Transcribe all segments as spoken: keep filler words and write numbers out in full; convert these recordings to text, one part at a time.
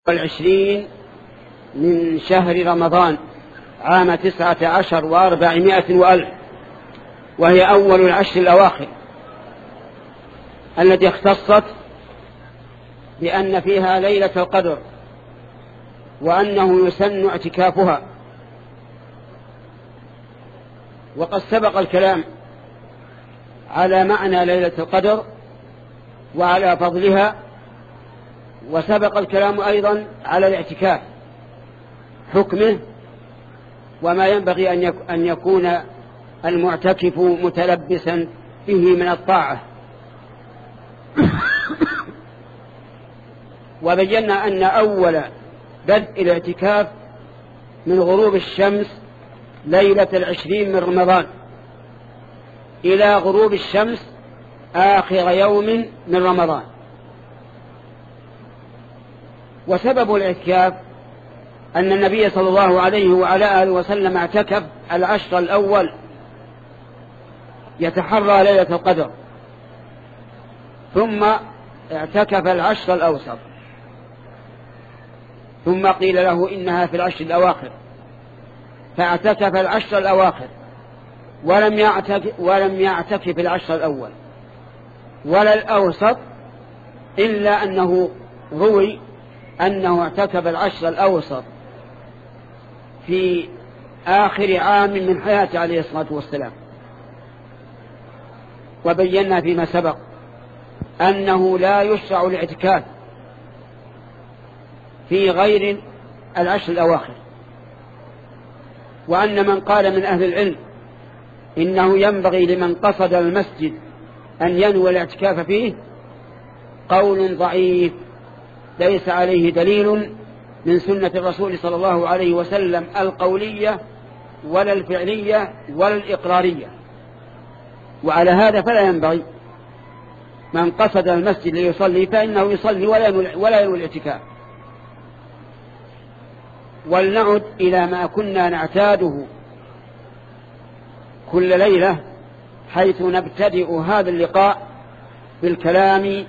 والعشرين من شهر رمضان عام تسعة عشر وأربعمائة وألف، وهي أول العشر الأواخر التي اختصت بأن فيها ليلة القدر، وأنه يسن اعتكافها. وقد سبق الكلام على معنى ليلة القدر وعلى فضلها، وسبق الكلام أيضا على الاعتكاف، حكمه وما ينبغي أن يكون المعتكف متلبسا به من الطاعة. وبينا أن أول بدء الاعتكاف من غروب الشمس ليلة العشرين من رمضان إلى غروب الشمس آخر يوم من رمضان. وسبب الاعتكاف أن النبي صلى الله عليه وعلى آله وسلم اعتكف العشر الأول يتحرى ليلة القدر، ثم اعتكف العشر الأوسط، ثم قيل له إنها في العشر الأواخر، فاعتكف العشر الأواخر ولم يعتكف, ولم يعتكف العشر الأول ولا الأوسط، إلا أنه روي أنه اعتكف العشر الأوسط في آخر عام من حياته عليه الصلاة والسلام. وبينا فيما سبق أنه لا يشرع الاعتكاف في غير العشر الأواخر، وأن من قال من أهل العلم إنه ينبغي لمن قصد المسجد أن ينوي الاعتكاف فيه قول ضعيف ليس عليه دليل من سنة الرسول صلى الله عليه وسلم القولية ولا الفعلية ولا الإقرارية. وعلى هذا فلا ينبغي من قصد المسجد ليصلي فإنه يصلي ولا ينوي الاعتكاف. ولنعد إلى ما كنا نعتاده كل ليلة، حيث نبتدئ هذا اللقاء بالكلام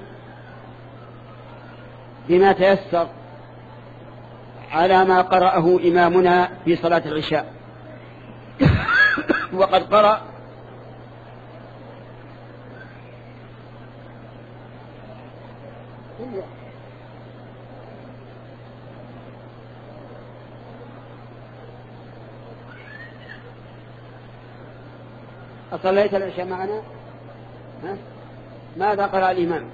بما تيسر على ما قرأه إمامنا في صلاة العشاء. وقد قرأ أصليت العشاء معنا؟ ها؟ ماذا قرأ الإمام؟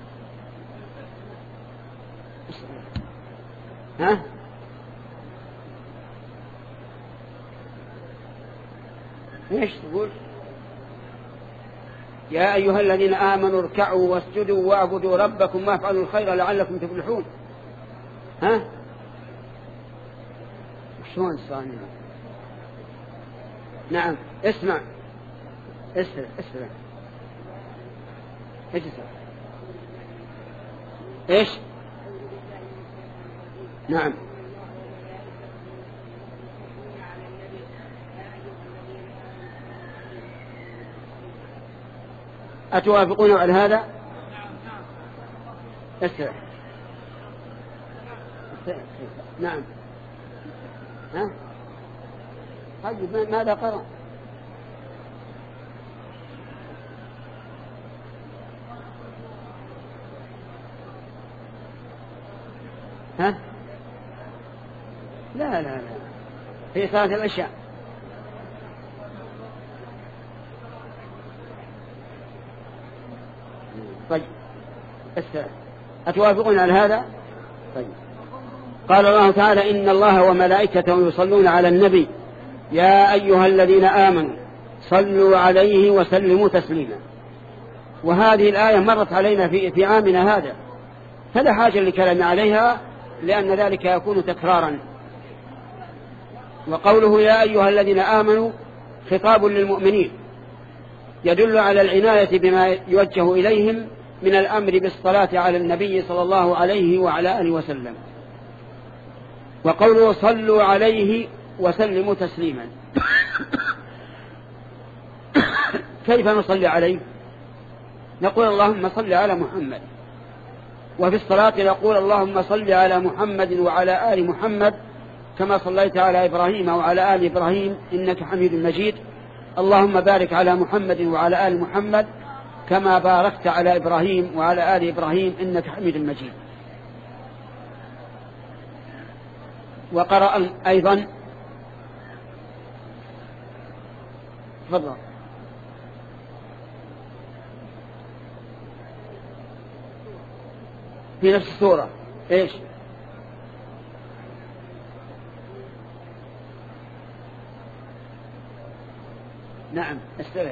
ها؟ ايش تقول؟ يا أيها الذين آمنوا اركعوا واسجدوا واعبدوا ربكم وافعلوا الخير لعلكم تفلحون. ها؟ شلون صانع؟ نعم اسمع اسمع اسمع اجلس. ايش؟ نعم أتوافقون على هذا؟ اسمع. نعم. ها؟ طيب ماذا قرأ؟ ها؟ لا لا لا في صلاة العشاء. طيب أتوافقون على هذا؟ طيب. قال الله تعالى إن الله وملائكته يصلون على النبي يا أيها الذين آمنوا صلوا عليه وسلموا تسليما. وهذه الآية مرت علينا في, في عامنا هذا، فلا حاجة لكلام عليها لأن ذلك يكون تكرارا. وقوله يا أيها الذين آمنوا خطاب للمؤمنين يدل على العناية بما يوجه إليهم من الأمر بالصلاة على النبي صلى الله عليه وعلى آله وسلم. وقوله صلوا عليه وسلموا تسليما كيف نصلي عليه؟ نقول اللهم صل على محمد وفي الصلاة نقول اللهم صل على محمد وعلى آل محمد كما صليت على إبراهيم وعلى آل إبراهيم إنك حميد مجيد. اللهم بارك على محمد وعلى آل محمد كما باركت على إبراهيم وعلى آل إبراهيم إنك حميد مجيد. وقرأ أيضا تفضل في نفس السورة إيش؟ نعم استرح.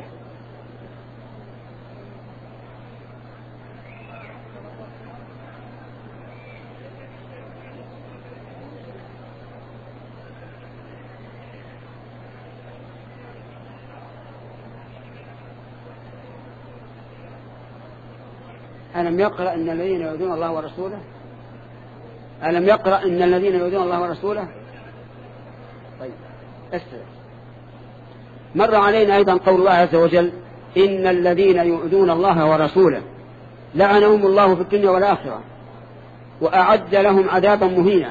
ألم يقرأ إن الذين يؤذون الله ورسوله ألم يقرأ إن الذين يؤذون الله ورسوله. طيب استرح. مر علينا أيضا قول الله عز وجل إن الذين يؤذون الله ورسوله لعنهم الله في الدنيا والآخرة وأعد لهم عذابا مهينا.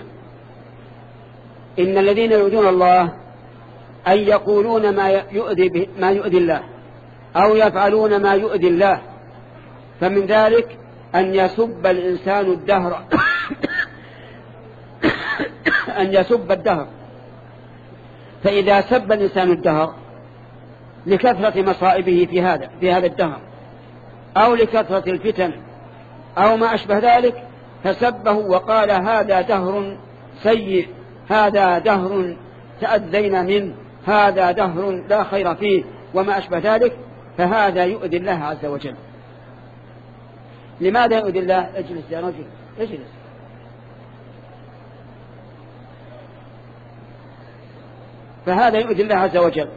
إن الذين يؤذون الله أي يقولون ما يؤذي, ما يؤذي الله أو يفعلون ما يؤذي الله. فمن ذلك أن يسب الإنسان الدهر أن يسب الدهر. فإذا سب الإنسان الدهر لكثرة مصائبه في هذا في هذا الدهر أو لكثرة الفتن أو ما أشبه ذلك فسبه وقال هذا دهر سيء، هذا دهر تأذينا منه، هذا دهر لا خير فيه وما أشبه ذلك، فهذا يؤذي الله عز وجل. لماذا يؤذي الله؟ اجلس يا رجل اجلس. فهذا يؤذي الله عز وجل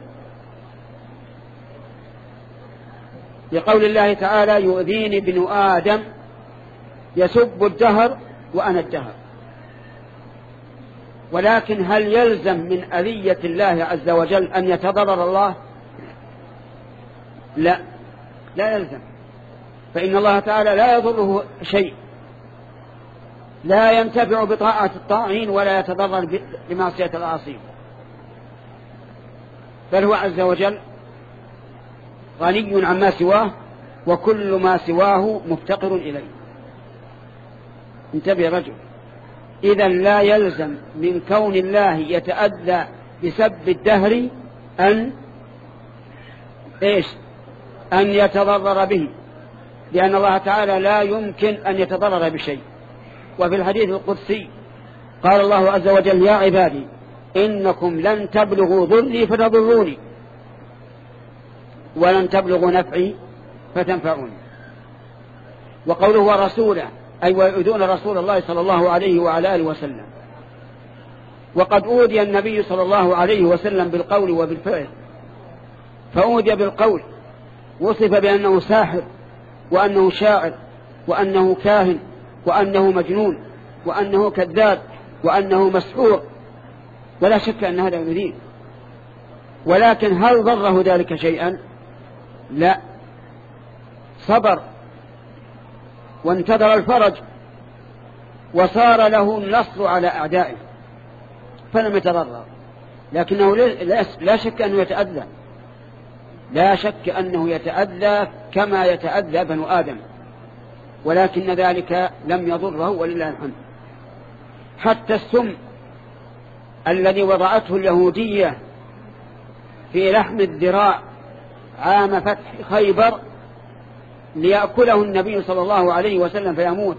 لقول الله تعالى يؤذيني ابن آدم يسب الدهر وأنا الدهر. ولكن هل يلزم من أذية الله عز وجل أن يتضرر الله؟ لا لا يلزم، فإن الله تعالى لا يضره شيء، لا ينتفع بطاعة الطاعين ولا يتضرر بمعصية العاصين، بل هو عز وجل غني عما سواه وكل ما سواه مفتقر إليه. انتبه يا رجل. إذن لا يلزم من كون الله يتأذى بسب الدهر أن إيش أن يتضرر به، لأن الله تعالى لا يمكن أن يتضرر بشيء. وفي الحديث القدسي قال الله عز وجل يا عبادي إنكم لن تبلغوا ضري فتضروني ولن تبلغوا نفعي فتنفعوني. وقوله ورسوله أي ويؤذون رسول الله صلى الله عليه وعلى آله وسلم. وقد أوذي النبي صلى الله عليه وسلم بالقول وبالفعل. فأوذي بالقول وصف بأنه ساحر وأنه شاعر وأنه كاهن وأنه مجنون وأنه كذاب وأنه مسحور، ولا شك أن هذا يؤذيه. ولكن هل ضره ذلك شيئا؟ لا، صبر وانتظر الفرج وصار له النصر على أعدائه فلم يتضرر. لكنه لا شك أنه يتأذى، لا شك أنه يتأذى كما يتأذى بنو آدم، ولكن ذلك لم يضره ولله الحمد. حتى السم الذي وضعته اليهودية في لحم الذراع عام فتح خيبر ليأكله النبي صلى الله عليه وسلم فيموت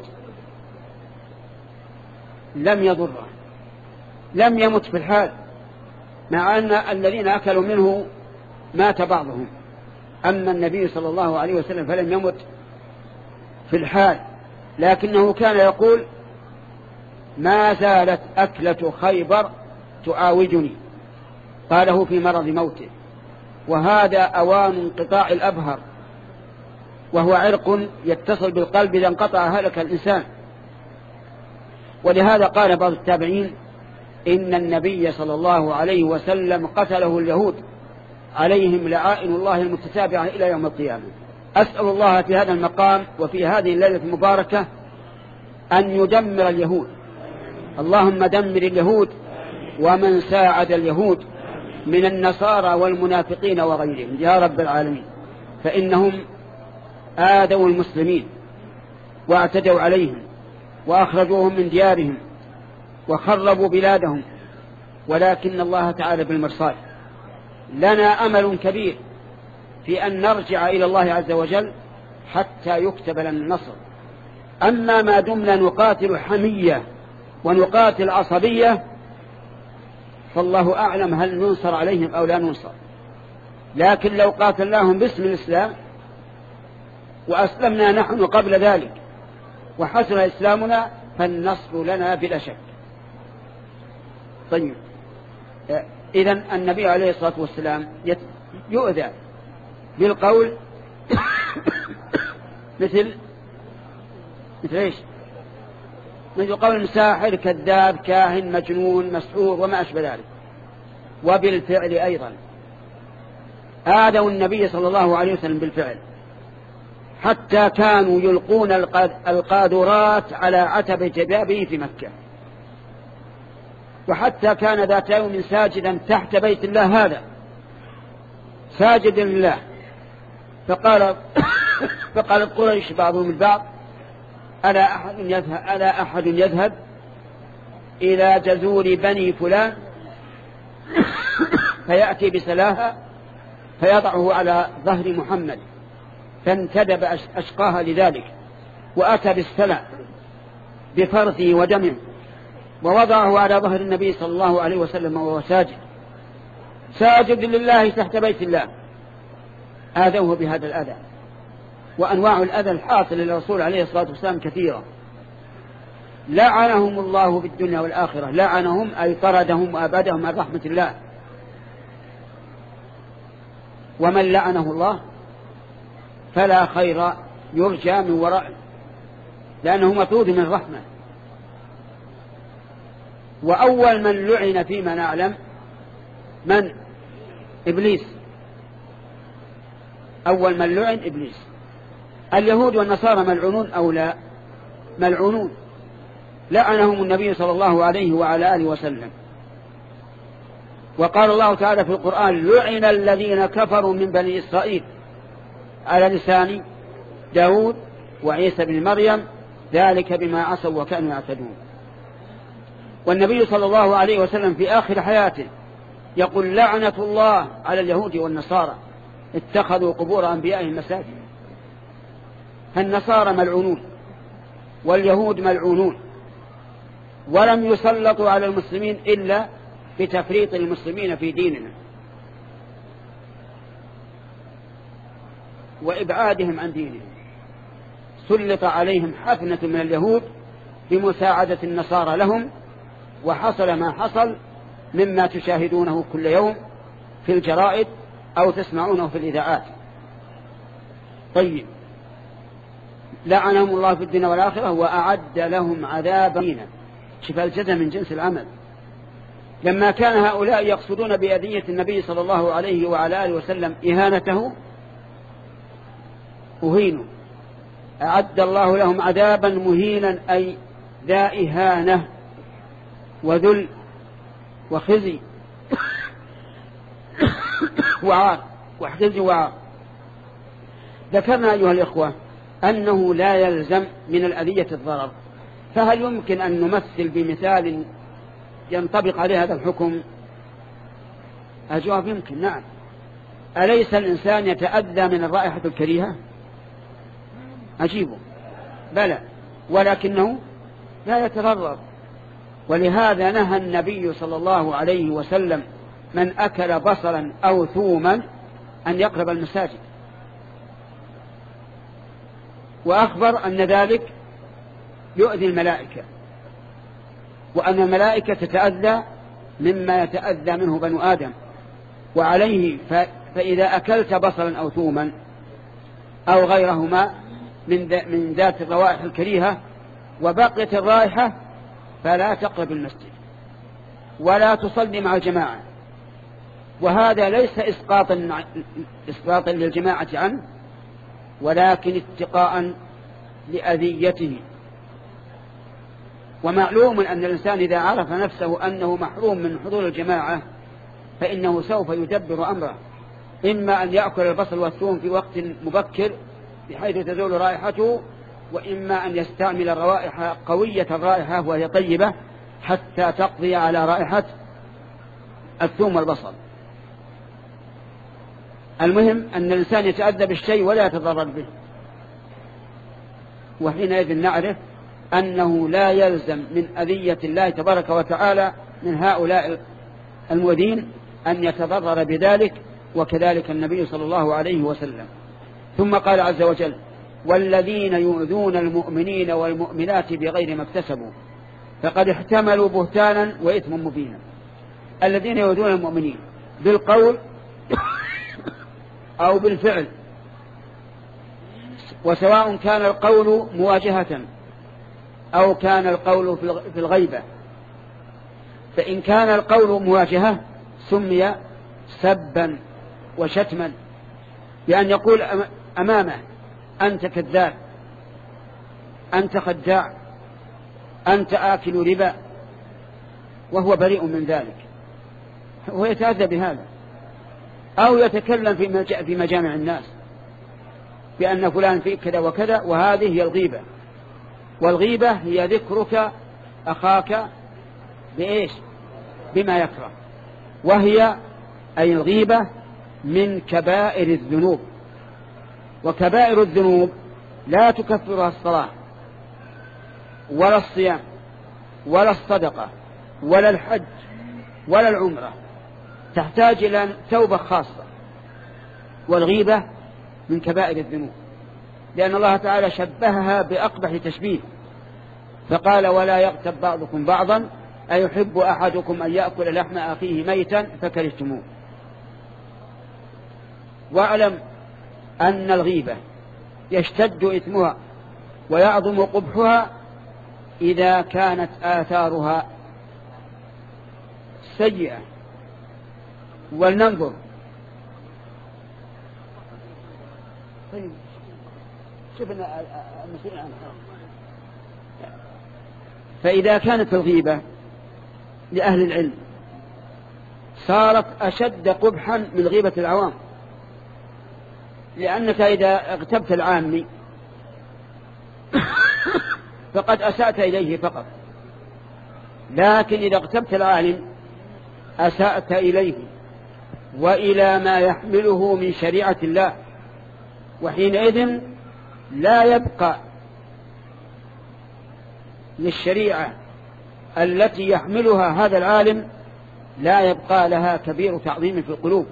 لم يضره، لم يمت في الحال، مع أن الذين أكلوا منه مات بعضهم، أما النبي صلى الله عليه وسلم فلم يمت في الحال. لكنه كان يقول ما زالت أكلة خيبر تعاوجني، قاله في مرض موته، وهذا أوان انقطاع الأبهر، وهو عرق يتصل بالقلب إذا انقطع هلك الإنسان. ولهذا قال بعض التابعين إن النبي صلى الله عليه وسلم قتله اليهود عليهم لعائن الله المتتابعة إلى يوم القيامة. أسأل الله في هذا المقام وفي هذه الليلة المباركة أن يدمر اليهود. اللهم دمر اليهود ومن ساعد اليهود من النصارى والمنافقين وغيرهم يا رب العالمين، فإنهم آذوا المسلمين واعتدوا عليهم وأخرجوهم من ديارهم وخربوا بلادهم، ولكن الله تعالى بالمرصاد. لنا أمل كبير في أن نرجع إلى الله عز وجل حتى يكتب لنا النصر. أما ما دمنا نقاتل حمية ونقاتل عصبية فالله أعلم هل ننصر عليهم أو لا ننصر، لكن لو قاتلناهم باسم الإسلام وأسلمنا نحن قبل ذلك وحسن إسلامنا فالنصر لنا بلا شك. طيب، إذن النبي عليه الصلاة والسلام يؤذى بالقول مثل مثل إيش؟ مثل قول ساحر، كذاب، كاهن، مجنون، مسحور وما أشبه ذلك. وبالفعل أيضا آذوا النبي صلى الله عليه وسلم بالفعل، حتى كانوا يلقون القاذورات على عتبة جبابه في مكة، وحتى كان ذات يوم ساجدا تحت بيت الله هذا ساجدا لله، فقال فقالت قريش بعضهم البعض ألا أحد يذهب, ألا أحد يذهب إلى جزور بني فلان فيأتي بسلاها فيضعه على ظهر محمد، فانتدب أشقاها لذلك وأتى بالسلع بفرثه ودمه ووضعه على ظهر النبي صلى الله عليه وسلم وهو ساجد ساجد لله تحت بيت الله. آذوه بهذا الأذى، وأنواع الأذى الحاصل للرسول عليه الصلاة والسلام كثيرة. لعنهم الله في الدنيا والآخرة، لعنهم أي طردهم وأبادهم عن رحمة الله. ومن لعنه الله فلا خير يرجى من وراء، لأنه مطرود من الرحمة. وأول من لعن فيما نعلم من؟ إبليس. أول من لعن إبليس. اليهود والنصارى ملعونون أو لا؟ ملعونون، لعنهم النبي صلى الله عليه وعلى آله وسلم. وقال الله تعالى في القرآن لعن الذين كفروا من بني إسرائيل على لسان داود وعيسى بن مريم ذلك بما عصوا وكانوا يعتدون. والنبي صلى الله عليه وسلم في آخر حياته يقول لعنة الله على اليهود والنصارى اتخذوا قبور أنبيائهم مساجد. فالنصارى ملعونون واليهود ملعونون، ولم يسلطوا على المسلمين إلا بتفريط المسلمين في ديننا وإبعادهم عن دينهم. سلط عليهم حفنة من اليهود بمساعدة النصارى لهم، وحصل ما حصل مما تشاهدونه كل يوم في الجرائد أو تسمعونه في الإذاعات. طيب، لعنهم الله في الدنيا والآخرة وأعد لهم عذابا. شوف الجزاء من جنس العمل. لما كان هؤلاء يقصدون بأذية النبي صلى الله عليه وعلى آله وسلم إهانته أهينوا، أعد الله لهم عذابا مهينا أي ذا إهانة وذل وخزي وعار وحزي وعار. ذكرنا أيها الإخوة أنه لا يلزم من الأذية الضرر، فهل يمكن أن نمثل بمثال ينطبق عليه هذا الحكم؟ الجواب يمكن، نعم. أليس الإنسان يتأذى من الرائحة الكريهة؟ أجيبه بلى، ولكنه لا يتضرر. ولهذا نهى النبي صلى الله عليه وسلم من أكل بصلا أو ثوما أن يقرب المساجد، وأخبر أن ذلك يؤذي الملائكة، وأن الملائكة تتأذى مما يتأذى منه بنو آدم. وعليه فإذا أكلت بصلا أو ثوما أو غيرهما من ذات الروائح الكريهة وبقيت الرائحة فلا تقرب المسجد ولا تصلي مع الجماعة. وهذا ليس إسقاطا إسقاطا للجماعة عنه، ولكن اتقاء لأذيته. ومعلوم أن الإنسان إذا عرف نفسه أنه محروم من حضور الجماعة فإنه سوف يدبر أمره، إما أن يأكل البصل والثوم في وقت مبكر بحيث تزول رائحته، وإما أن يستعمل الروائح قوية الرائحة وهي طيبة حتى تقضي على رائحة الثوم والبصل. المهم أن الإنسان يتأذى بالشيء ولا يتضرر به، وحينئذ نعرف أنه لا يلزم من أذية الله تبارك وتعالى من هؤلاء المؤذين أن يتضرر بذلك، وكذلك النبي صلى الله عليه وسلم. ثم قال عز وجل: والذين يؤذون المؤمنين والمؤمنات بغير ما اكتسبوا فقد احتملوا بهتانا وإثما مبينا. الذين يؤذون المؤمنين بالقول أو بالفعل، وسواء كان القول مواجهة أو كان القول في الغيبة. فإن كان القول مواجهة سمي سبا وشتما، بأن يقول أمامه: أنت كذاب، أنت خداع، أنت آكل ربا، وهو بريء من ذلك، هو يتأذى بهذا. أو يتكلم في مجامع الناس بأن فلان فيه كذا وكذا، وهذه هي الغيبة. والغيبة هي ذكرك أخاك بإيش؟ بما يكره، وهي أي الغيبة من كبائر الذنوب، وكبائر الذنوب لا تكفرها الصلاة ولا الصيام ولا الصدقة ولا الحج ولا العمرة، تحتاج إلى توبة خاصة. والغيبة من كبائر الذنوب، لأن الله تعالى شبهها بأقبح تشبيه، فقال: ولا يغتب بعضكم بعضا أيحب أحدكم أن يأكل لحم أخيه ميتا فكرهتموه. واعلم أن الغيبة يشتد إثمها ويعظم قبحها إذا كانت آثارها سيئة. ولننظر. طيب شوفنا المسؤول عن فإذا كانت الغيبة لأهل العلم صارت أشد قبحا من غيبة العوام، لأنك إذا اغتبت العامي فقد أسأت إليه فقط، لكن إذا اغتبت العالم أسأت إليه وإلى ما يحمله من شريعة الله، وحينئذ لا يبقى للشريعة التي يحملها هذا العالم لا يبقى لها كبير تعظيم في القلوب،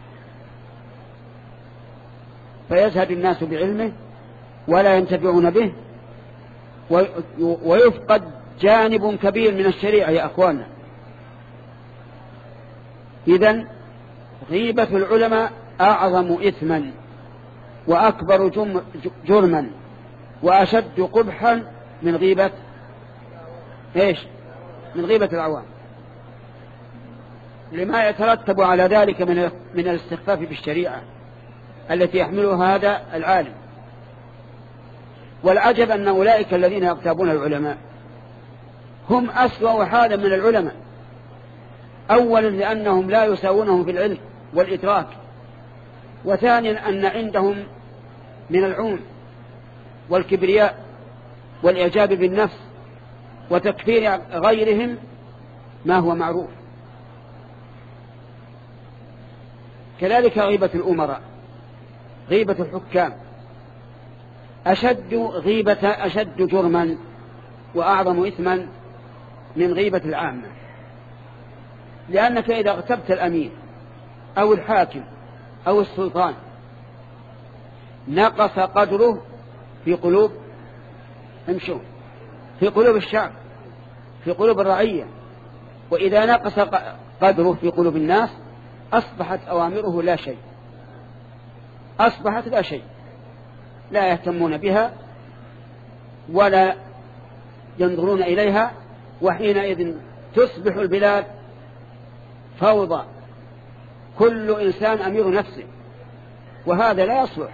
فيزهد الناس بعلمه ولا ينتفعون به، ويفقد جانب كبير من الشريعة يا أخوانا. إذن غيبة العلماء أعظم إثما وأكبر جرما وأشد قبحا من غيبة إيش؟ من غيبة العوام، لما يترتب على ذلك من من الاستخفاف بالشريعة التي يحملها هذا العالم. والعجب أن أولئك الذين يغتابون العلماء هم أسوأ حالا من العلماء، أولا لأنهم لا يساوونهم في العلم والإدراك، وثانيا أن عندهم من العون والكبرياء والإعجاب بالنفس وتكفير غيرهم ما هو معروف. كذلك غيبة الأمراء، غيبة الحكام أشد غيبة أشد جرما وأعظم إثما من غيبة العامة، لأنك إذا اغتبت الأمير أو الحاكم أو السلطان نقص قدره في قلوب امشوا في قلوب الشعب، في قلوب الرعية، وإذا نقص قدره في قلوب الناس أصبحت أوامره لا شيء، أصبحت لا شيء، لا يهتمون بها ولا ينظرون إليها، وحينئذ تصبح البلاد فوضى، كل إنسان أمير نفسه، وهذا لا يصلح،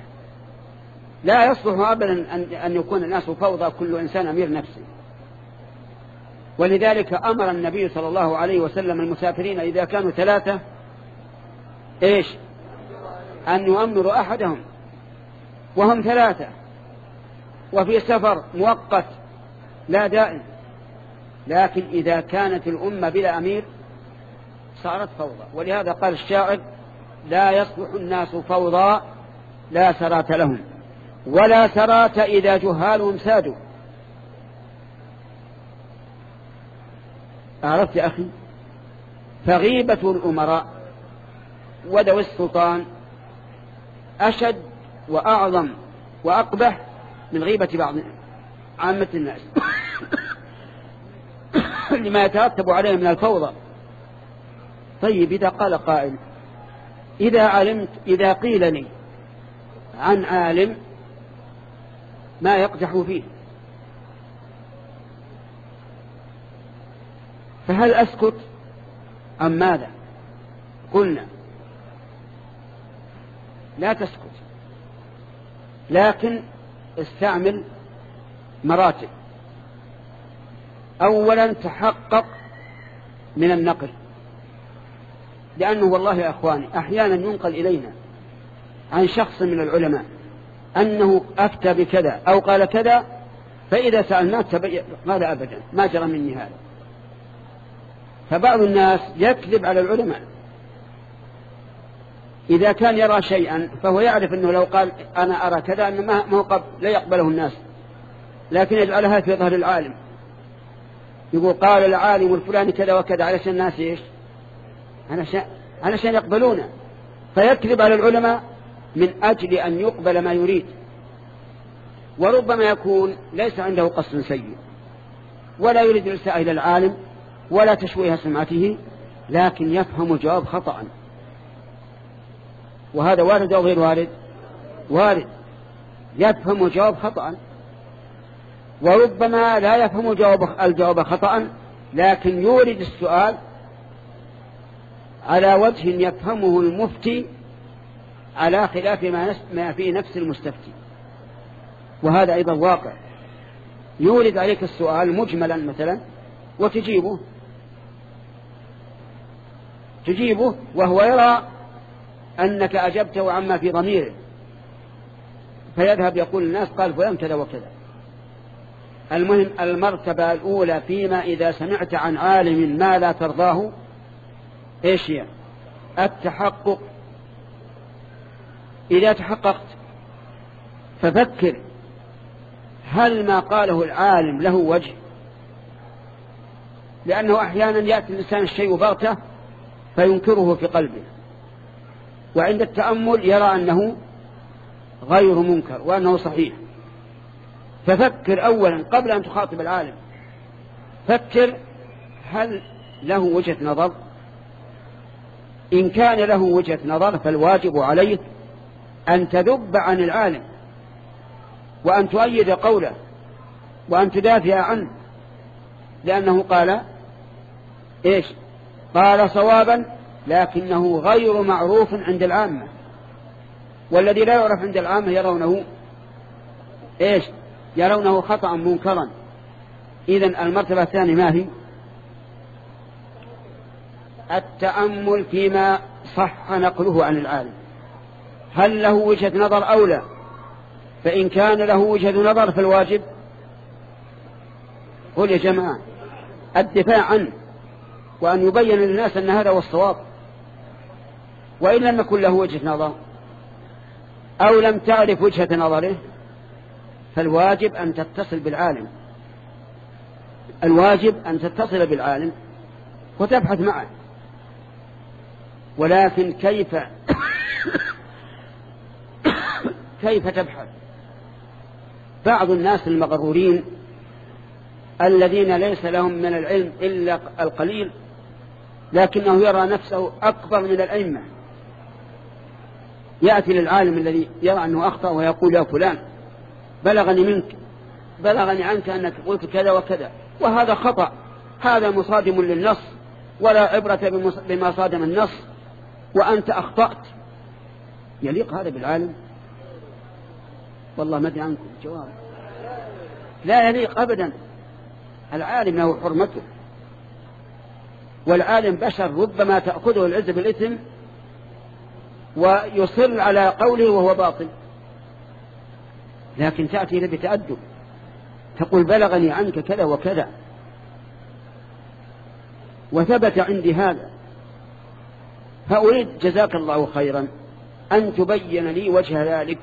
لا يصلح أبدا أن يكون الناس فوضى كل إنسان أمير نفسه. ولذلك أمر النبي صلى الله عليه وسلم المسافرين إذا كانوا ثلاثة إيش أن يؤمروا أحدهم وهم ثلاثة، وفي سفر مؤقت لا دائم. لكن إذا كانت الأمة بلا أمير صارت فوضى. ولهذا قال الشاعر: لا يصلح الناس فوضى لا سرات لهم، ولا سرات إذا جهالهم سادوا. عرفت يا أخي؟ فغيبة الأمراء وذوي السلطان أشد وأعظم وأقبح من غيبة بعض عامة الناس لما يترتب عليه من الفوضى. طيب إذا قال قائل: إذا علمت إذا قيل لي عن عالم ما يقدح فيه فهل أسكت أم ماذا؟ قلنا: لا تسكت، لكن استعمل مراتب. أولا تحقق من النقل، لأنه والله يا أخواني أحيانا ينقل إلينا عن شخص من العلماء أنه أفتى بكذا أو قال كذا، فإذا سألناه قال أبدا ما جرى مني هذا. فبعض الناس يكذب على العلماء. إذا كان يرى شيئا فهو يعرف أنه لو قال أنا أرى كذا أنه ما هو لا يقبله الناس، لكن يجعلها في ظهر العالم. يقول قال العالم الفلاني كذا وكذا علشان الناس إيش؟ علشان, علشان يقبلونه. فيكذب على العلماء من أجل أن يقبل ما يريد. وربما يكون ليس عنده قصد سيء ولا يريد الإساءة إلى العالم ولا تشويه سمعته، لكن يفهم الجواب خطأ. وهذا وارد أو غير وارد؟ وارد. يفهم الجواب خطأ. وربما لا يفهم الجواب خطأ، لكن يورد السؤال على وجه يفهمه المفتي على خلاف ما في نفس المستفتي. وهذا أيضا واقع. يورد عليك السؤال مجملا مثلا وتجيبه تجيبه وهو يرى أنك أجبته عما في ضميره، فيذهب يقول الناس قال فلان كذا وكذا. المهم المرتبة الأولى فيما إذا سمعت عن عالم ما لا ترضاه إيش هي؟ التحقق. إذا تحققت ففكر هل ما قاله العالم له وجه، لأنه أحيانا يأتي الإنسان الشيء بغته فينكره في قلبه، وعند التأمل يرى أنه غير منكر وأنه صحيح. ففكر أولا قبل أن تخاطب العالم، فكر هل له وجهة نظر. إن كان له وجهة نظر فالواجب عليك أن تذب عن العالم وأن تؤيد قوله وأن تدافع عنه، لأنه قال إيش؟ قال صوابا لكنه غير معروف عند العامة، والذي لا يعرف عند العامة يرونه إيش؟ يرونه خطأ منكرا. إذن المرتبة الثانية ما هي؟ التأمل فيما صح نقله عن العالم، هل له وجهة نظر أو لا؟ فإن كان له وجهة نظر فالواجب قل يا جماعة الدفاع عنه وأن يبين للناس أن هذا هو الصواب. وإن لم يكن له وجهة نظر أو لم تعرف وجهة نظره فالواجب أن تتصل بالعالم، الواجب أن تتصل بالعالم وتبحث معه. ولكن كيف كيف تبحث؟ بعض الناس المغرورين الذين ليس لهم من العلم إلا القليل لكنه يرى نفسه أكبر من الأئمة، يأتي للعالم الذي يرى أنه أخطأ ويقول يا فلان بلغني منك بلغني عنك أنك قلت كذا وكذا وهذا خطأ، هذا مصادم للنص ولا عبرة بما صادم النص وأنت أخطأت. يليق هذا بالعالم؟ والله ما أدري عنكم الجواب. لا يليق أبدا. العالم له حرمته، والعالم بشر ربما تأخذه العزة بالإثم ويصر على قوله وهو باطل، لكن تأتي بتأدب تقول بلغني عنك كذا وكذا وثبت عندي هذا، فأريد جزاك الله خيرا أن تبين لي وجه ذلك.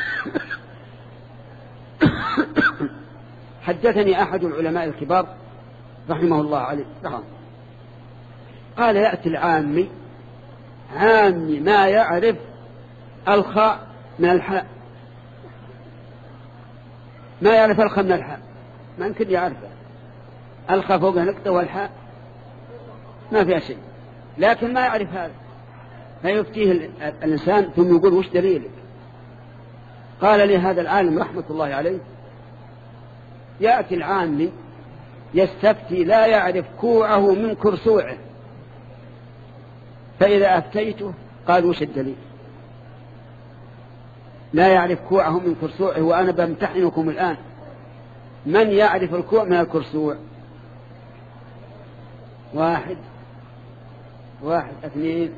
حدثني أحد العلماء الكبار رحمه الله عليه رحمه قال يأتي العامي عامي ما يعرف الخاء من الحاء، ما يعرف الخاء من الحاء، ما يمكن يعرفه، الخاء فوقها نقطة والحاء ما فيها شيء، لكن ما يعرف هذا، فيفتيه الإنسان ثم يقول وش دليلك؟ قال لي هذا العالم رحمة الله عليه يأتي العامي يستفتي لا يعرف كوعه من كرسوعه، فإذا أفتيته قال وش الدليل؟ لا يعرف كوعه من كرسوعه، وأنا بامتحنكم الآن من يعرف الكوع من الكرسوع؟ واحد واحد اثنين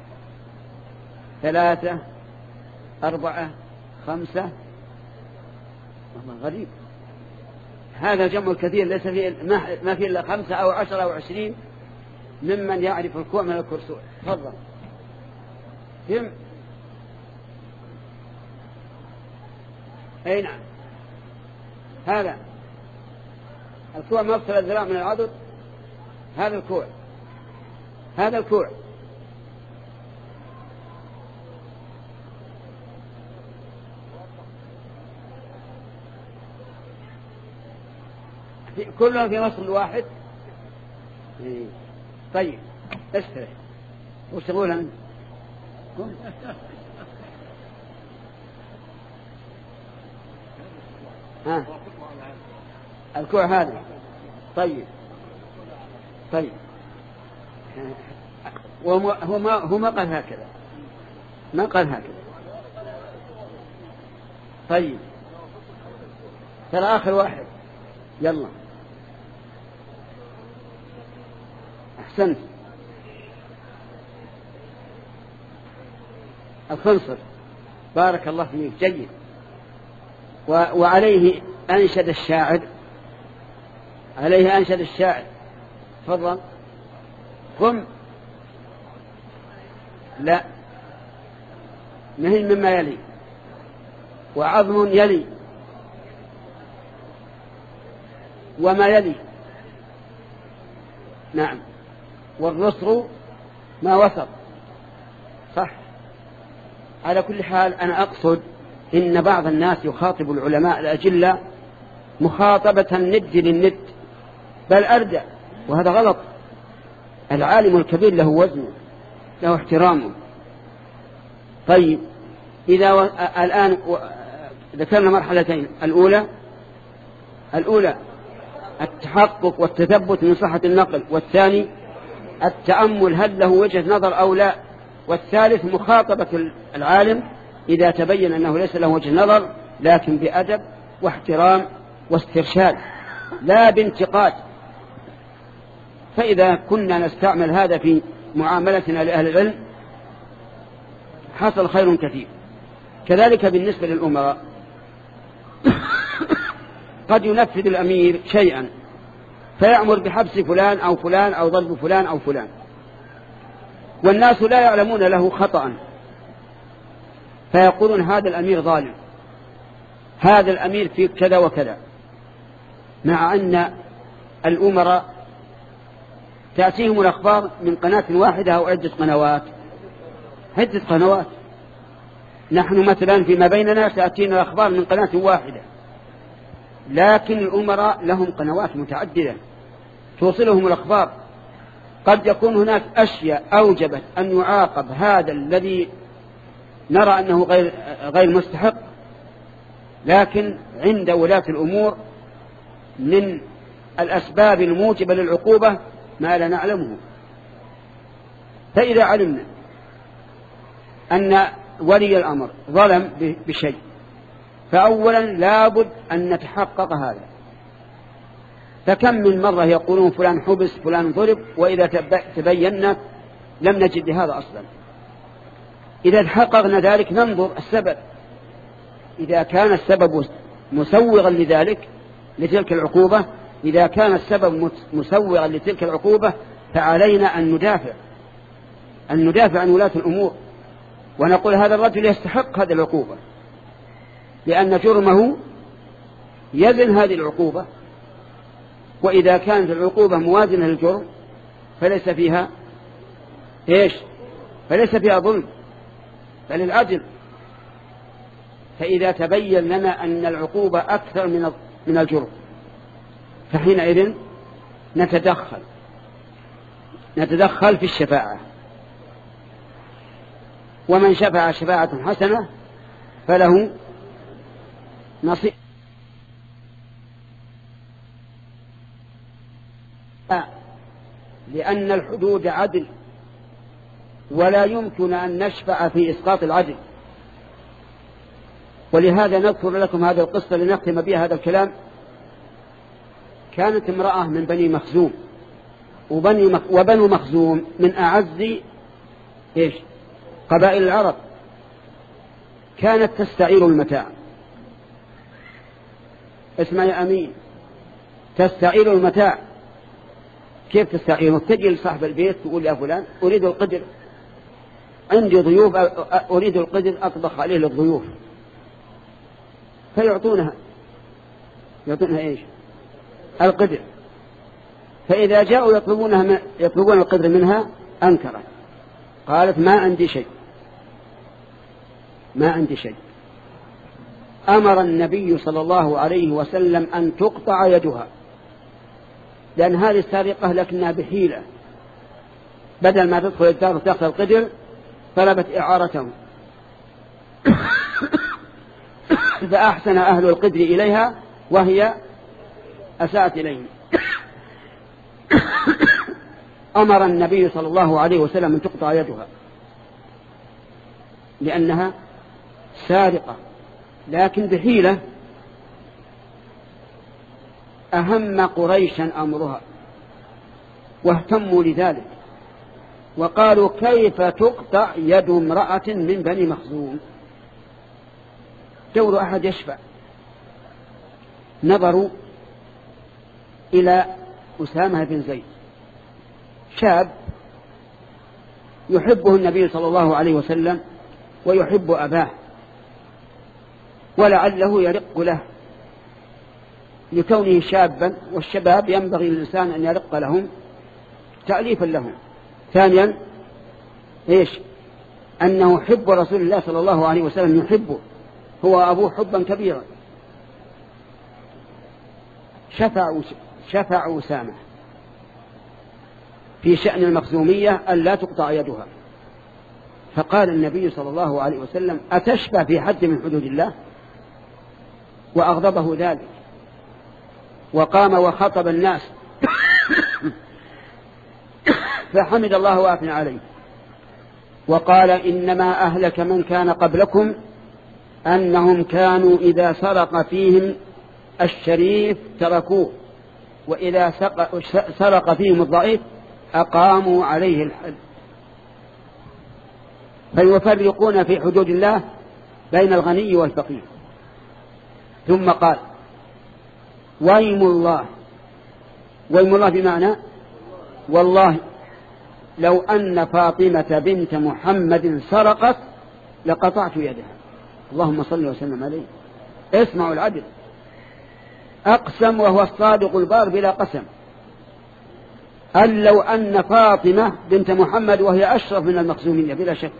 ثلاثة أربعة خمسة. والله غريب هذا الجمع الكثير ليس فيه ما فيه إلا خمسة أو عشرة أو عشرين ممن يعرف الكوع من الكرسوع. تفضل كم؟ أي نعم هذا الكوع مفصل الذراع من العضد، هذا الكوع هذا الكوع كلهم في مصر واحد. طيب استرح وش تقول أنت؟ ها الكوع هذا طيب طيب هو ما هو ما قال هكذا، ما قال هكذا. طيب ترى آخر واحد يلا أحسنت الخنصر بارك الله فيك جيد. وعليه أنشد الشاعر عليه أنشد الشاعر تفضل قم لا مهن مما يلي وعظم يلي وما يلي نعم والرسر ما وسط صح. على كل حال أنا أقصد إن بعض الناس يخاطب العلماء الأجلة مخاطبة الند للند بل أردى، وهذا غلط. العالم الكبير له وزنه له احترامه. طيب إذا و... الآن و... ذكرنا مرحلتين، الأولى الأولى التحقق والتثبت من صحة النقل، والثاني التأمل هل له وجه نظر أو لا، والثالث مخاطبة العالم إذا تبين أنه ليس له وجه نظر لكن بأدب واحترام واسترشاد لا بانتقاد. فإذا كنا نستعمل هذا في معاملتنا لأهل العلم حصل خير كثير. كذلك بالنسبة للأمراء قد ينفذ الأمير شيئا فيأمر بحبس فلان أو فلان أو ضرب فلان أو فلان، والناس لا يعلمون له خطأ، فيقولون هذا الأمير ظالم، هذا الأمير في كذا وكذا، مع أن الأمراء تأتيهم الأخبار من قناة واحدة أو عدة قنوات عدة قنوات. نحن مثلا فيما بيننا تأتينا الأخبار من قناة واحدة، لكن الأمراء لهم قنوات متعددة توصلهم الأخبار. قد يكون هناك أشياء أوجبت أن يعاقب هذا الذي نرى أنه غير, غير مستحق، لكن عند ولاة الأمور من الأسباب الموجبة للعقوبة ما لا نعلمه. فإذا علمنا أن ولي الأمر ظلم بشيء فأولا لابد أن نتحقق هذا، فكم من مرة يقولون فلان حبس فلان ضرب، وإذا تبينا لم نجد هذا أصلا. إذا حققنا ذلك ننظر السبب، إذا كان السبب مسوغا لذلك لتلك العقوبة، إذا كان السبب مسوغا لتلك العقوبة فعلينا أن ندافع أن ندافع عن ولاة الأمور، ونقول هذا الرجل يستحق هذه العقوبة لأن جرمه يزن هذه العقوبة. وإذا كانت العقوبة موازنة للجرم فليس فيها إيش؟ فليس فيها ظلم بل العدل. فإذا تبين لنا أن العقوبة أكثر من من الجرم فحينئذ نتدخل نتدخل في الشفاعة. ومن شفع شفاعة حسنة فله نصيب. لأن الحدود عدل، ولا يمكن أن نشفع في إسقاط العدل. ولهذا نذكر لكم هذه القصة لنختم بها هذا الكلام. كانت امرأة من بني مخزوم، وبني مخ... وبنو مخزوم من أعز إيش؟ قبائل العرب. كانت تستعير المتاع. اسمع يا أمين، تستعير المتاع. كيف تستعيره؟ تجي لصاحب البيت تقول يا فلان أريد القدر، عندي ضيوف أريد القدر أطبخ عليه للضيوف، فيعطونها يعطونها إيش؟ القدر. فإذا جاءوا يطلبونها يطلبون القدر منها أنكرت، قالت ما عندي شيء ما عندي شيء. أمر النبي صلى الله عليه وسلم أن تقطع يدها، لأن هذه السارقة لكنها بحيلة، بدل ما تدخل الدار وتأخذ القدر طلبت إعارته فأحسن أهل القدر إليها وهي أساءت إليه. أمر النبي صلى الله عليه وسلم أن تقطع يدها لأنها سارقة، لكن بحيلة. أهم قريشا أمرها واهتموا لذلك، وقالوا كيف تقطع يد امرأة من بني مخزوم؟ دور أحد يشفع. نظروا إلى أسامة بن زيد، شاب يحبه النبي صلى الله عليه وسلم ويحب أباه، ولعله يرق له لكونه شابا، والشباب ينبغي للإنسان أن يرق لهم تأليفا لهم. ثانيا إيش؟ أنه حب رسول الله صلى الله عليه وسلم، يحبه هو أبوه حبا كبيرا. شفع شفع أسامة في شأن المخزومية أن لا تقطع يدها، فقال النبي صلى الله عليه وسلم أتشفع في حد من حدود الله؟ وأغضبه ذلك، وقام وخطب الناس فحمد الله وأثنى عليه وقال إنما أهلك من كان قبلكم أنهم كانوا إذا سرق فيهم الشريف تركوه، وإذا سرق فيهم الضعيف أقاموا عليه الحد. فيفرقون في حدود الله بين الغني والفقير. ثم قال ويم الله، ويم الله بمعنى والله لو أن فاطمة بنت محمد سرقت لقطعت يدها. اللهم صل وسلم عليه. اسمعوا العدل، أقسم وهو الصادق البار بلا قسم، أن لو أن فاطمة بنت محمد وهي أشرف من المخزومية بلا شك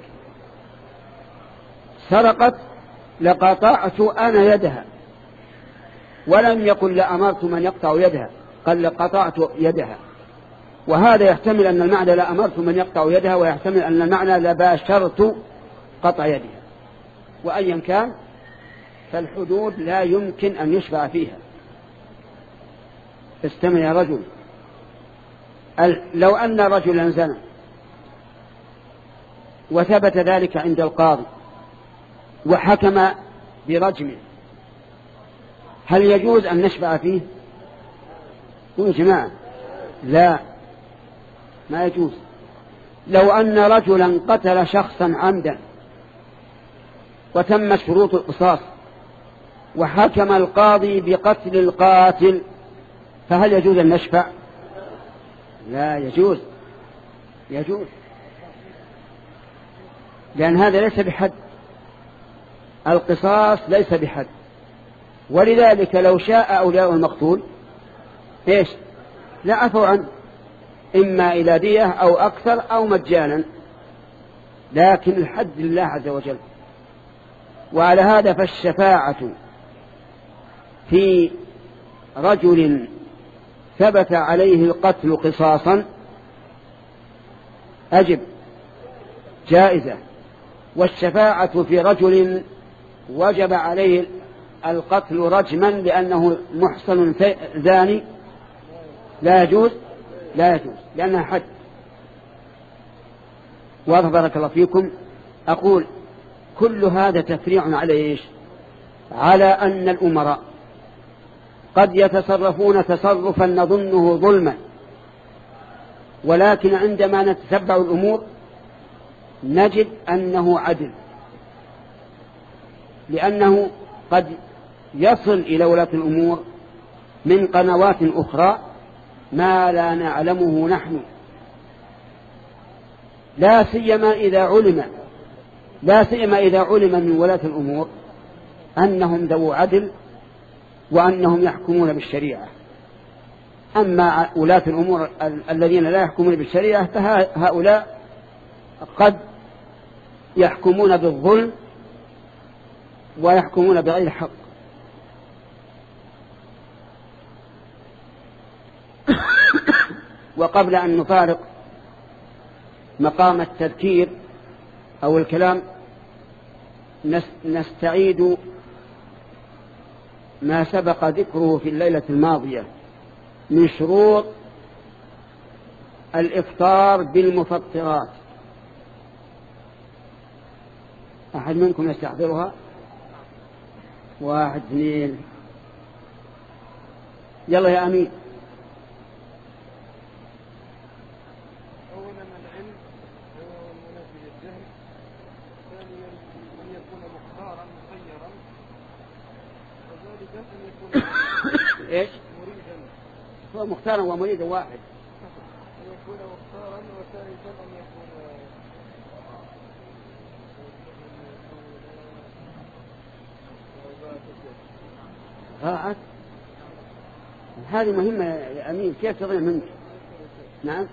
سرقت لقطعت أنا يدها، ولم يقل لأمرت من يقطع يدها، قال لقطعت يدها. وهذا يحتمل أن المعنى لأمرت من يقطع يدها، ويحتمل أن المعنى لباشرت قطع يدها. وأيا كان فالحدود لا يمكن أن يشفع فيها. استمع يا رجل، لو أن رجلا زنى وثبت ذلك عند القاضي وحكم برجمه، هل يجوز أن نشفع فيه؟ يا جماعة لا، ما يجوز. لو أن رجلا قتل شخصا عمدا وتم شروط القصاص وحكم القاضي بقتل القاتل، فهل يجوز أن نشفع؟ لا يجوز، يجوز، لأن هذا ليس بحد، القصاص ليس بحد. ولذلك لو شاء أولياء المقتول إيش؟ لا عفوا عنه، إما إلى دية أو أكثر أو مجانا، لكن الحد لله عز وجل. وعلى هذا فالشفاعة في رجل ثبت عليه القتل قصاصا أجب جائزة، والشفاعة في رجل وجب عليه القتل رجما لأنه محصن زاني لا يجوز، لا يجوز لأنها حد. واضح بارك الله فيكم. أقول كل هذا تفريع على إيش؟ على أن الأمراء قد يتصرفون تصرفا نظنه ظلما، ولكن عندما نتتبع الأمور نجد أنه عدل، لأنه قد يصل إلى ولاة الأمور من قنوات أخرى ما لا نعلمه نحن، لا سيما إذا علم لا سيما إذا علم من ولاة الأمور أنهم ذو عدل وأنهم يحكمون بالشريعة. أما ولاة الأمور الذين لا يحكمون بالشريعة فهؤلاء قد يحكمون بالظلم ويحكمون بغير حق. وقبل أن نفارق مقام التذكير أو الكلام نستعيد ما سبق ذكره في الليلة الماضية من شروط الإفطار بالمفطرات. أحد منكم يستحضرها؟ واحد اثنين، يلا يا أمين. أولا العلم ومنافي الجهل، ثانيا أن يكون مختارا مخيرا، وذلك أن يكون إيش؟ مريدا. هو مختارا ومريدا واحد. أن يكون مختارا، وثالثا أن يكون راعت. هذه مهمة يا أمين، كيف تضيع منك؟ نعم.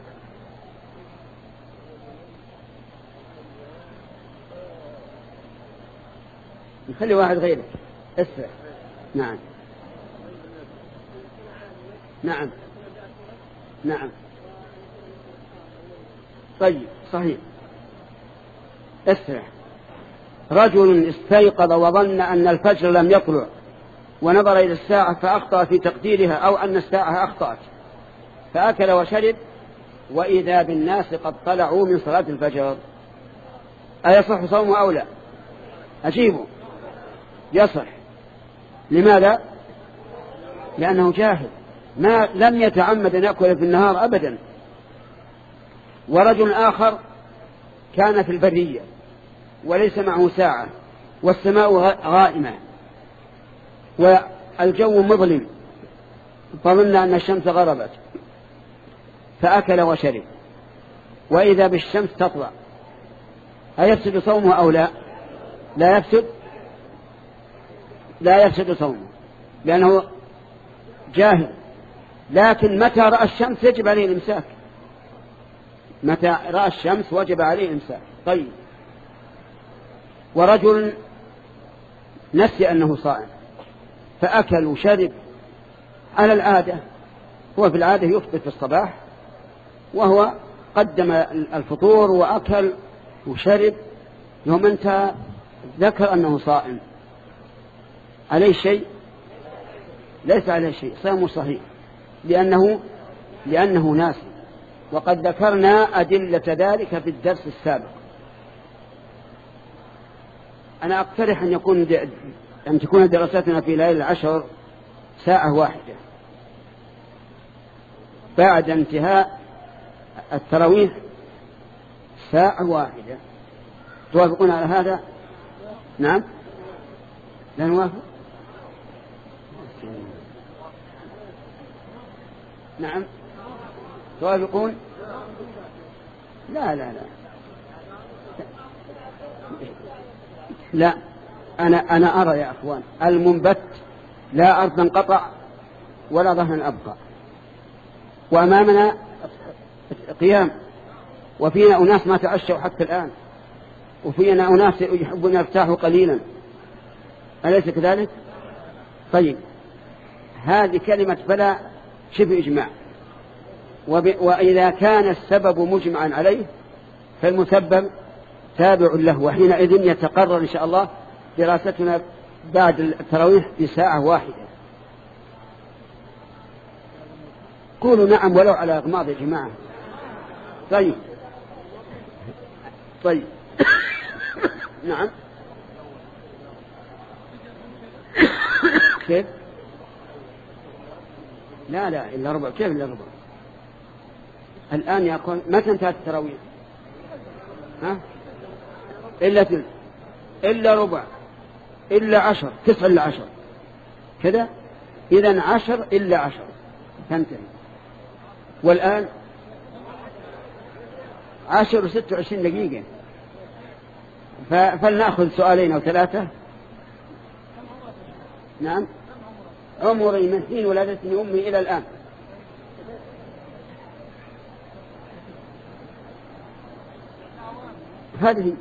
نخلي واحد غيرك اسرع. نعم نعم نعم طيب صحيح. اسرع. رجل استيقظ وظن أن الفجر لم يطلع ونظر إلى الساعة فأخطأ في تقديرها، أو أن الساعة أخطأت، فأكل وشرب وإذا بالناس قد طلعوا من صلاة الفجر، أيصح صومه أو لا؟ أجيبه يصح. لماذا؟ لأنه جاهل، ما لم يتعمد أن يأكل في النهار أبدا. ورجل آخر كان في البرية وليس معه ساعة والسماء غائمة والجو مظلم، فظن أن الشمس غربت فأكل وشرب وإذا بالشمس تطلع، أيفسد صومه أو لا؟ لا يفسد، لا يفسد صومه لأنه جاهل. لكن متى رأى الشمس يجب عليه الإمساك، متى رأى الشمس وجب عليه الإمساك. طيب. ورجل نسي أنه صائم فأكل وشرب على العادة، هو في العادة يفطر في الصباح وهو قدم الفطور وأكل وشرب، يوم أنت ذكر أنه صائم، عليه شيء؟ ليس عليه شيء، صيامه صحيح لأنه لأنه ناسي، وقد ذكرنا أدلة ذلك في الدرس السابق. أنا أقترح أن يكون أن تكون دراستنا في ليالي العشر ساعة واحدة، بعد انتهاء التراويح ساعة واحدة. توافقون على هذا؟ نعم. لا نوافق. نعم توافقون. لا لا لا لا أنا أنا أرى يا أخوان المنبت لا أرضا قطع ولا ظهرا أبقى، وأمامنا قيام، وفينا أناس ما تعشوا حتى الآن، وفينا أناس يحبون يرتاحوا قليلا، أليس كذلك؟ طيب هذه كلمة فلا شبه إجماع، وإذا كان السبب مجمعا عليه فالمسبب تابع له، وحينئذ يتقرر إن شاء الله دراستنا بعد التراويح بساعة واحدة. قولوا نعم ولو على أغماض يا جماعة. طيب طيب نعم. كيف؟ لا لا إلا ربع. كيف إلا ربع؟ الآن يا أخوان متى انتهت التراويح؟ ها؟ إلا ثلث، إلا ربع، إلا عشر، تسع إلا عشر كذا. إذن عشر إلا عشر تنتهي. والآن عشر وست وعشرين دقيقة. فلنأخذ سؤالين أو ثلاثة. نعم. عمري من حين ولدتني أمي إلى الآن. هذه.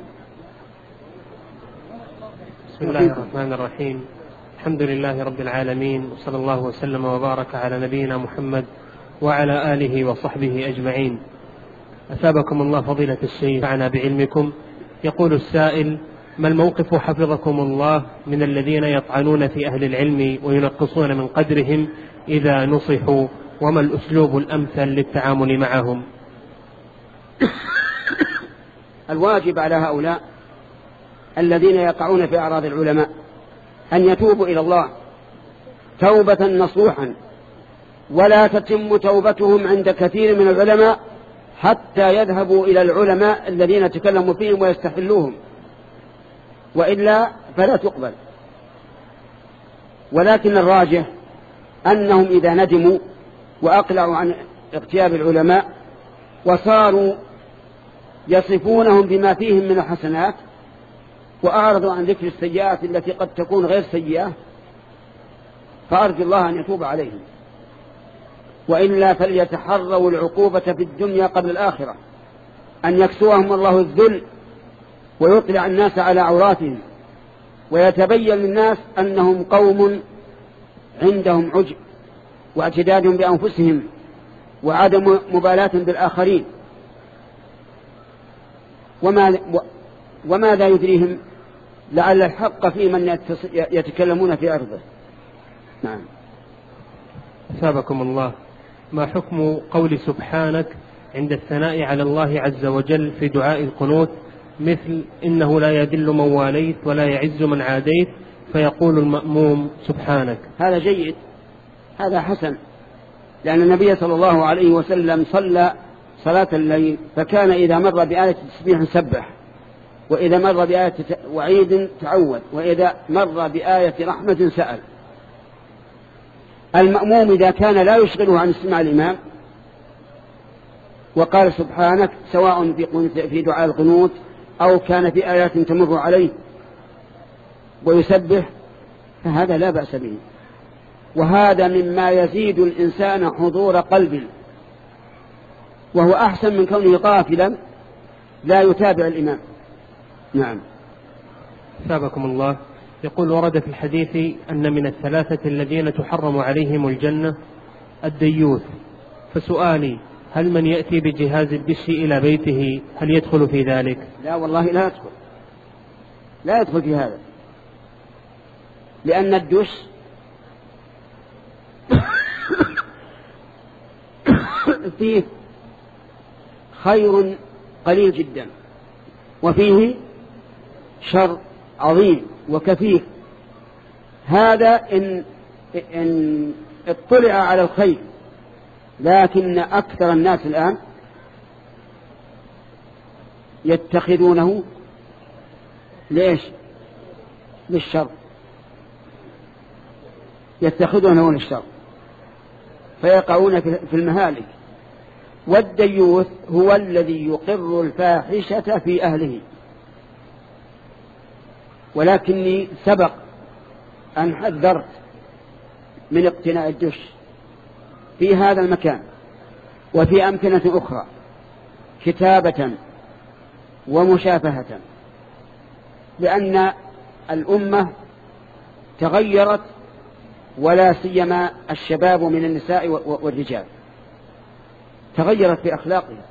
بسم الله الرحمن الرحيم. الحمد لله رب العالمين، وصلى الله وسلم وبارك على نبينا محمد وعلى آله وصحبه أجمعين. أثابكم الله فضيلة الشيخ معنا بعلمكم. يقول السائل: ما الموقف حفظكم الله من الذين يطعنون في أهل العلم وينقصون من قدرهم إذا نصحوا، وما الأسلوب الأمثل للتعامل معهم؟ الواجب على هؤلاء الذين يقعون في أعراض العلماء أن يتوبوا إلى الله توبة نصوحا، ولا تتم توبتهم عند كثير من العلماء حتى يذهبوا إلى العلماء الذين تكلموا فيهم ويستحلوهم، وإلا فلا تقبل. ولكن الراجح أنهم إذا ندموا وأقلعوا عن اغتياب العلماء وصاروا يصفونهم بما فيهم من الحسنات وأعرضوا عن ذكر السيئات التي قد تكون غير سيئة، فأرجو الله أن يتوب عليهم، وإلا فليتحروا العقوبة في الدنيا قبل الآخرة، أن يكسوهم الله الذل ويطلع الناس على عوراتهم، ويتبين للناس أنهم قوم عندهم عجب واعتداد بأنفسهم وعدم مبالاة بالآخرين، وما وماذا يدريهم لعل الحق في من يتكلمون في عرضه. نعم. أثابكم الله. ما حكم قول سبحانك عند الثناء على الله عز وجل في دعاء القنوت، مثل إنه لا يذل من واليت ولا يعز من عاديت، فيقول المأموم سبحانك؟ هذا جيد، هذا حسن، لأن النبي صلى الله عليه وسلم صلى صلاة الليل فكان إذا مر بآية تسبيح سبح، وإذا مر بآية وعيد تعود، وإذا مر بآية رحمة سأل. المأموم إذا كان لا يشغله عن استماع الإمام وقال سبحانك، سواء في دعاء القنوت أو كان في آيات تمر عليه ويسبح، فهذا لا بأس به، وهذا مما يزيد الإنسان حضور قلب، وهو أحسن من كونه غافلا لا يتابع الإمام. نعم. أثابكم الله. يقول: ورد في الحديث أن من الثلاثة الذين تحرم عليهم الجنة الديوث، فسؤالي: هل من يأتي بجهاز الدش إلى بيته هل يدخل في ذلك؟ لا والله لا يدخل، لا يدخل في هذا، لأن الدش فيه خير قليل جدا، وفيه شر عظيم وكثير. هذا إن, إن اطلع على الخير لكن أكثر الناس الآن يتخذونه ليش؟ للشر، يتخذونه للشر فيقعون في المهالك. والديوث هو الذي يقر الفاحشة في أهله. ولكني سبق أن حذرت من اقتناء الدش في هذا المكان وفي أمكنة أخرى كتابة ومشافهة، لأن الأمة تغيرت، ولا سيما الشباب من النساء والرجال تغيرت في أخلاقها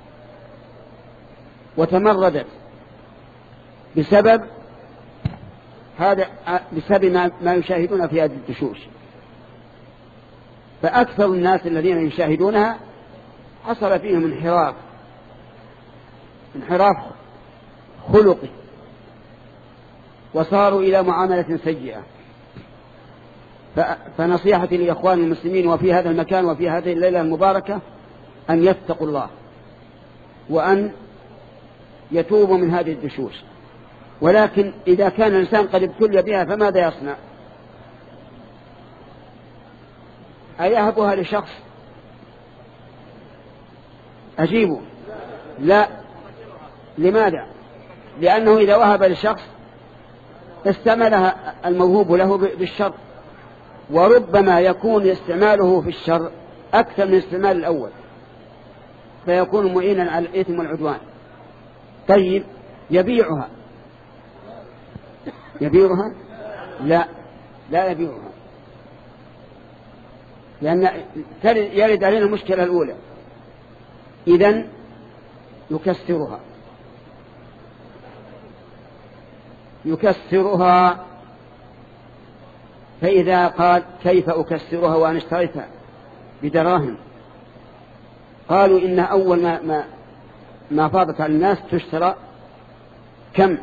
وتمردت بسبب هذا، بسبب ما يشاهدون في هذه الدشوش. فأكثر الناس الذين يشاهدونها حصل فيهم انحراف انحراف خلقي، وصاروا إلى معاملة سيئة. فنصيحتي لإخوان المسلمين وفي هذا المكان وفي هذه الليلة المباركة أن يتقوا الله وأن يتوبوا من هذه الدشوش. ولكن إذا كان الإنسان قد ابتلي بها فماذا يصنع؟ أيهبها لشخص؟ أجيبه لا. لماذا؟ لأنه إذا وهب لشخص استعملها الموهوب له بالشر، وربما يكون استعماله في الشر أكثر من استعمال الأول، فيكون معينا على الإثم والعدوان. طيب يبيعها يبيعها لا لا يبيعها، لأن يرد علينا المشكلة الأولى. إذن يكسرها يكسرها فإذا قال كيف أكسرها وأنا اشتريتها بدراهم؟ قالوا إن أول ما, ما, ما فاضت على الناس تشترى كم؟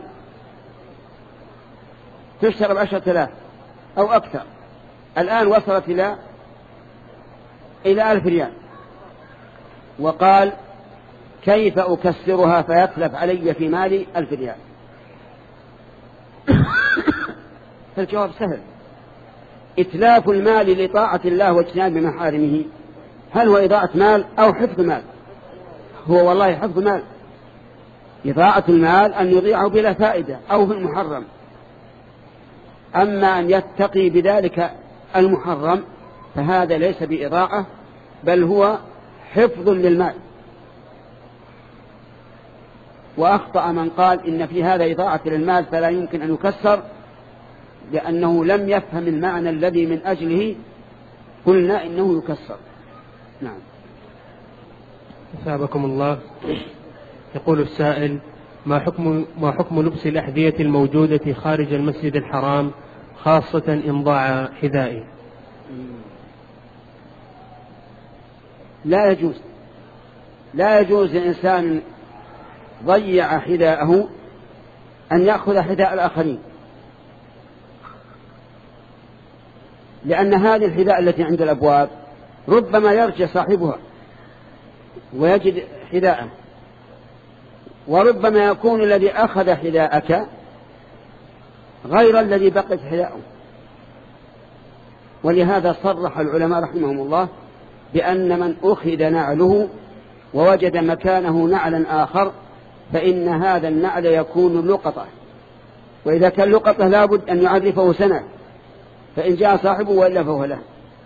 تشترى بعشرة آلاف أو أكثر. الآن وصلت إلى إلى ألف ريال. وقال كيف أكسرها فيتلف علي في مالي ألف ريال؟ فالجواب سهل. إتلاف المال لطاعة الله واجتناب محارمه هل هو إضاعة مال أو حفظ مال؟ هو والله حفظ مال. إضاعة المال أن يضيعه بلا فائدة أو في المحرم. أما أن يتقي بذلك المحرم فهذا ليس بإضاعة، بل هو حفظ للمال. وأخطأ من قال إن في هذا إضاعة للمال فلا يمكن أن يكسر، لأنه لم يفهم المعنى الذي من أجله قلنا إنه يكسر. نعم. أثابكم الله. يقول السائل: ما حكم ما حكم لبس الأحذية الموجودة خارج المسجد الحرام، خاصة إن ضاع حذائي؟ لا يجوز لا يجوز لإنسان ضيع حذاءه أن يأخذ حذاء الآخرين، لأن هذه الحذاء التي عند الأبواب ربما يرجع صاحبها ويجد حذاءه، وربما يكون الذي أخذ حذاءك غير الذي بقيت حذاءه. ولهذا صرح العلماء رحمهم الله بأن من أخذ نعله ووجد مكانه نعلا آخر فإن هذا النعل يكون لقطة، وإذا كان لقطة لابد أن يعرفه سنة، فإن جاء صاحبه وإلا فهو له.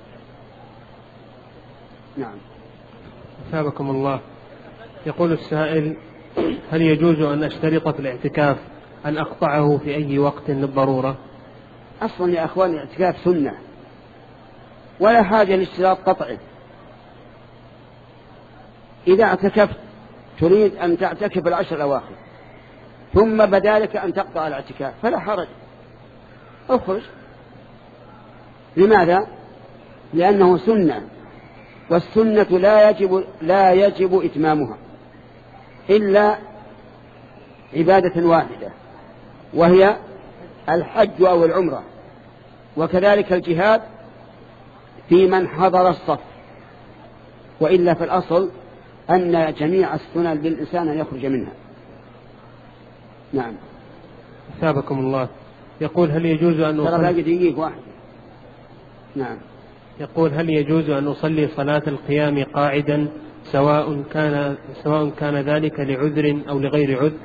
نعم. أثابكم الله. يقول السائل: هل يجوز أن أشترط في الاعتكاف أن أقطعه في أي وقت للضرورة؟ أصلا يا أخوان الاعتكاف سنة ولا حاجة لاشتراط قطعه. إذا اعتكفت تريد أن تعتكف العشر الأواخر ثم بدالك أن تقطع الاعتكاف فلا حرج، اخرج. لماذا؟ لأنه سنة، والسنة لا يجب لا يجب إتمامها إلا عبادة واحدة وهي الحج أو العمرة، وكذلك الجهاد في من حضر الصف. وإلا في الأصل أن جميع السنن للإنسان أن يخرج منها. نعم. أثابكم الله. يقول هل يجوز أن أصلي واحد. نعم. يقول هل يجوز أن أصلي صلاة القيام قاعدا سواء كان سواء كان ذلك لعذر أو لغير عذر؟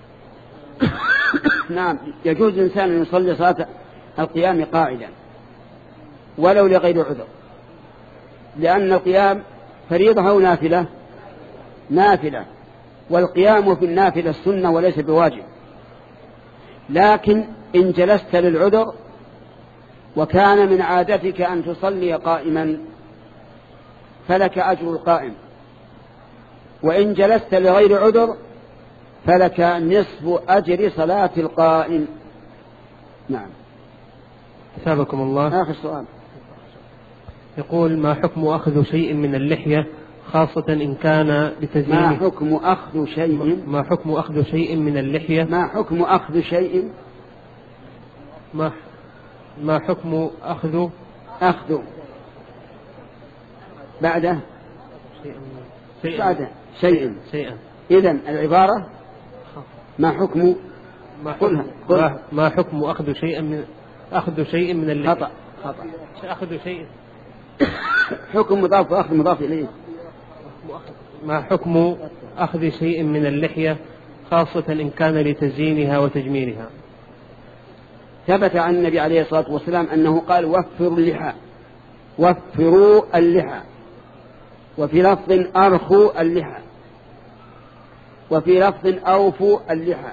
نعم، يجوز الإنسان أن يصلي صلاة القيام قاعدا ولو لغير عذر، لأن القيام فريضة أو نافلة؟ نافلة، والقيام في النافلة السنة وليس بواجب. لكن إن جلست للعذر وكان من عادتك أن تصلي قائما فلك أجر القائم، وإن جلست لغير عذر فلك نصف أجر صلاة القائم. نعم. أثابكم الله. آخر سؤال. يقول ما حكم أخذ شيء من اللحية خاصة إن كان لتزيين؟ ما حكم أخذ شيء ما حكم أخذ شيء من اللحية؟ ما حكم أخذ شيء ما ما حكم أخذ أخذ بعده شيء بعده شيء شيئا. إذن العبارة ما حكم ما حكم, ما, ما حكم أخذ شيء من أخذ شيء من اللحية؟ خطأ خطأ. أخذ شيء حكم مضاف وأخذ مضاف إليه. ما حكم أخذ شيء من اللحية خاصة إن كان لتزيينها وتجميلها؟ ثبت عن النبي عليه الصلاة والسلام أنه قال وفروا اللحى، وفروا اللحى، وفي لفظ أرخوا اللحى، وفي لفظ أوفوا اللحى.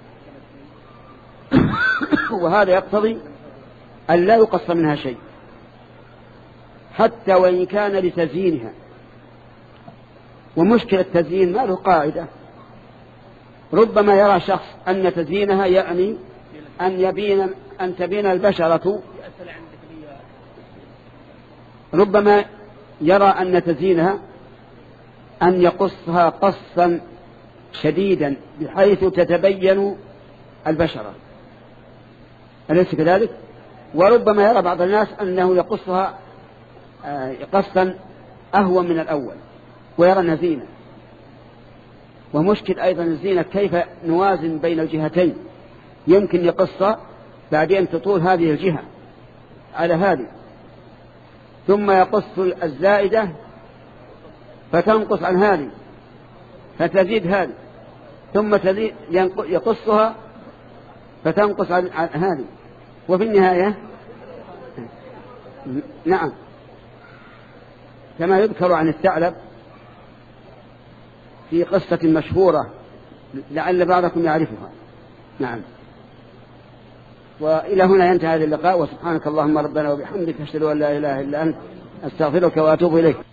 وهذا يقتضي أن لا يقص منها شيء حتى وإن كان لتزيينها. ومشكلة التزيين ما له قاعدة، ربما يرى شخص أن تزيينها يعني أن يبين أن تبين البشرة، ربما يرى أن تزيينها أن يقصها قصا شديدا بحيث تتبين البشرة، أليس كذلك؟ وربما يرى بعض الناس أنه يقصها قصا أهون من الأول ويرى أنها زينة. ومشكل أيضا الزينة كيف نوازن بين الجهتين، يمكن يقص بعدين تطول هذه الجهة على هذه، ثم يقص الزائدة فتنقص عن هذه فتزيد هذه، ثم تزيد يقصها فتنقص عن هذه، وفي النهاية نعم كما يذكر عن الثعلب في قصة مشهورة لعل بعضكم يعرفها. نعم. وإلى هنا ينتهي هذا اللقاء، وسبحانك اللهم ربنا وبحمدك أشهد أن لا إله إلا أنت أستغفرك وأتوب إليك.